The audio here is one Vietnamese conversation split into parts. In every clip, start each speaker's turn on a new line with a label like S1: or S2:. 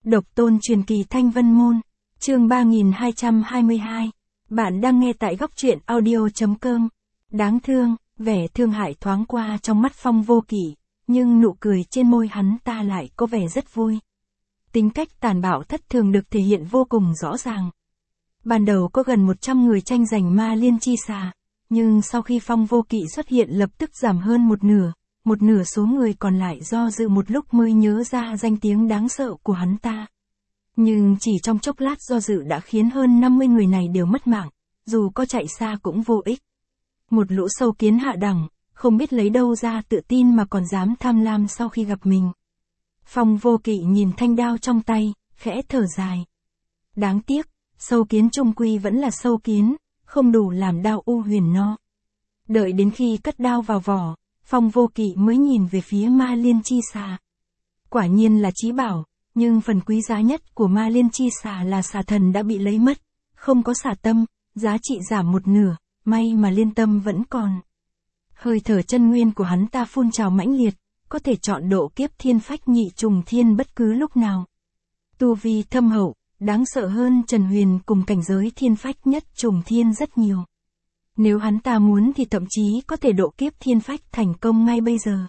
S1: Độc tôn truyền kỳ Thanh Vân Môn, chương 3222. Bạn đang nghe tại góc truyện audio.com. Đáng thương, vẻ thương hại thoáng qua trong mắt Phong Vô Kỵ, nhưng nụ cười trên môi hắn ta lại có vẻ rất vui. Tính cách tàn bạo thất thường được thể hiện vô cùng rõ ràng. Ban đầu có gần 100 người tranh giành Ma Liên chi xà, nhưng sau khi Phong Vô Kỵ xuất hiện lập tức giảm hơn một nửa số người còn lại do dự một lúc mới nhớ ra danh tiếng đáng sợ của hắn ta. Nhưng chỉ trong chốc lát do dự đã khiến hơn 50 người này đều mất mạng, dù có chạy xa cũng vô ích. Một lũ sâu kiến hạ đẳng, không biết lấy đâu ra tự tin mà còn dám tham lam sau khi gặp mình. Phong Vô Kỵ nhìn thanh đao trong tay, khẽ thở dài. Đáng tiếc, sâu kiến chung quy vẫn là sâu kiến, không đủ làm đao u huyền no. Đợi đến khi cất đao vào vỏ, Phong Vô Kỵ mới nhìn về phía Ma Liên chi xà. Quả nhiên là chí bảo, nhưng phần quý giá nhất của Ma Liên chi xà là xà thần đã bị lấy mất, không có xà tâm, giá trị giảm một nửa, may mà liên tâm vẫn còn. Hơi thở chân nguyên của hắn ta phun trào mãnh liệt, có thể chọn độ kiếp thiên phách nhị trùng thiên bất cứ lúc nào. Tu vi thâm hậu, đáng sợ hơn Trần Huyền cùng cảnh giới thiên phách nhất trùng thiên rất nhiều. Nếu hắn ta muốn thì thậm chí có thể độ kiếp thiên phách thành công ngay bây giờ.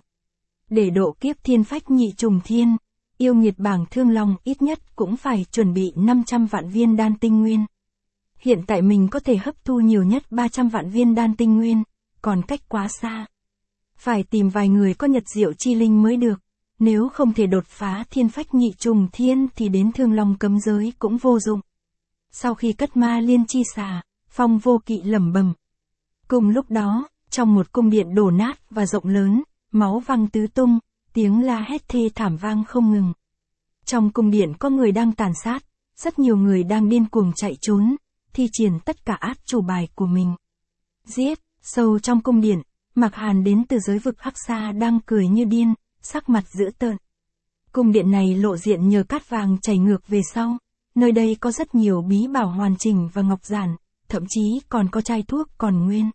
S1: Để độ kiếp thiên phách nhị trùng thiên, yêu nghiệt bảng Thương Long ít nhất cũng phải chuẩn bị 500 vạn viên đan tinh nguyên. Hiện tại mình có thể hấp thu nhiều nhất 300 vạn viên đan tinh nguyên, còn cách quá xa. Phải tìm vài người có nhật diệu chi linh mới được, nếu không thể đột phá thiên phách nhị trùng thiên thì đến Thương Long cấm giới cũng vô dụng. Sau khi cất Ma Liên chi xà, Phong Vô Kỵ lẩm bẩm. Cùng lúc đó, trong một cung điện đổ nát và rộng lớn, máu văng tứ tung, tiếng la hét thê thảm vang không ngừng. Trong cung điện có người đang tàn sát, rất nhiều người đang điên cuồng chạy trốn, thi triển tất cả át chủ bài của mình. Giết, sâu trong cung điện, Mạc Hàn đến từ giới vực Hắc Sa đang cười như điên, sắc mặt dữ tợn. Cung điện này lộ diện nhờ cát vàng chảy ngược về sau, nơi đây có rất nhiều bí bảo hoàn chỉnh và ngọc giản, thậm chí còn có chai thuốc còn nguyên.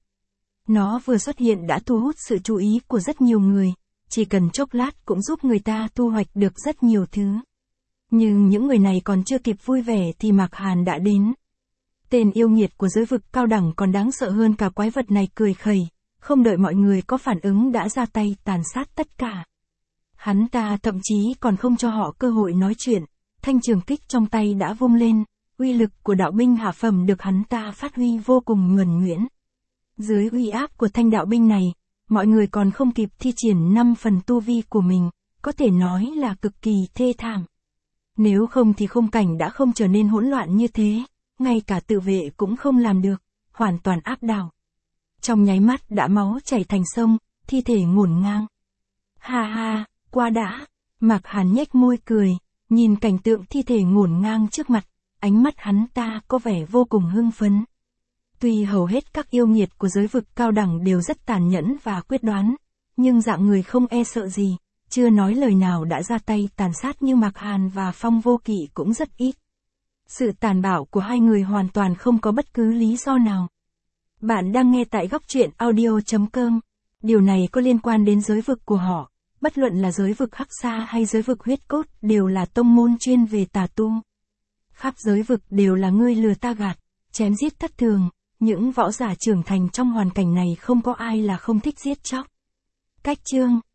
S1: Nó vừa xuất hiện đã thu hút sự chú ý của rất nhiều người, chỉ cần chốc lát cũng giúp người ta thu hoạch được rất nhiều thứ. Nhưng những người này còn chưa kịp vui vẻ thì Mạc Hàn đã đến. Tên yêu nghiệt của giới vực cao đẳng còn đáng sợ hơn cả quái vật này cười khẩy, không đợi mọi người có phản ứng đã ra tay tàn sát tất cả. Hắn ta thậm chí còn không cho họ cơ hội nói chuyện, thanh trường kích trong tay đã vung lên, uy lực của đạo binh hạ phẩm được hắn ta phát huy vô cùng nhuần nhuyễn. Dưới uy áp của thanh đạo binh này, mọi người còn không kịp thi triển 5 phần tu vi của mình, có thể nói là cực kỳ thê thảm. Nếu không thì khung cảnh đã không trở nên hỗn loạn như thế, ngay cả tự vệ cũng không làm được, hoàn toàn áp đảo. Trong nháy mắt đã máu chảy thành sông, thi thể ngổn ngang. Ha ha, qua đã, Mạc Hàn nhếch môi cười, nhìn cảnh tượng thi thể ngổn ngang trước mặt, ánh mắt hắn ta có vẻ vô cùng hưng phấn. Tuy hầu hết các yêu nghiệt của giới vực cao đẳng đều rất tàn nhẫn và quyết đoán, nhưng dạng người không e sợ gì, chưa nói lời nào đã ra tay tàn sát như Mạc Hàn và Phong Vô Kỵ cũng rất ít. Sự tàn bạo của hai người hoàn toàn không có bất cứ lý do nào. Bạn đang nghe tại góc truyện audio.com. Điều này có liên quan đến giới vực của họ, bất luận là giới vực Hắc Sa hay giới vực huyết cốt đều là tông môn chuyên về tà tu. Khắp giới vực đều là ngươi lừa ta gạt, chém giết thất thường, những võ giả trưởng thành trong hoàn cảnh này không có ai là không thích giết chóc. Cách chương,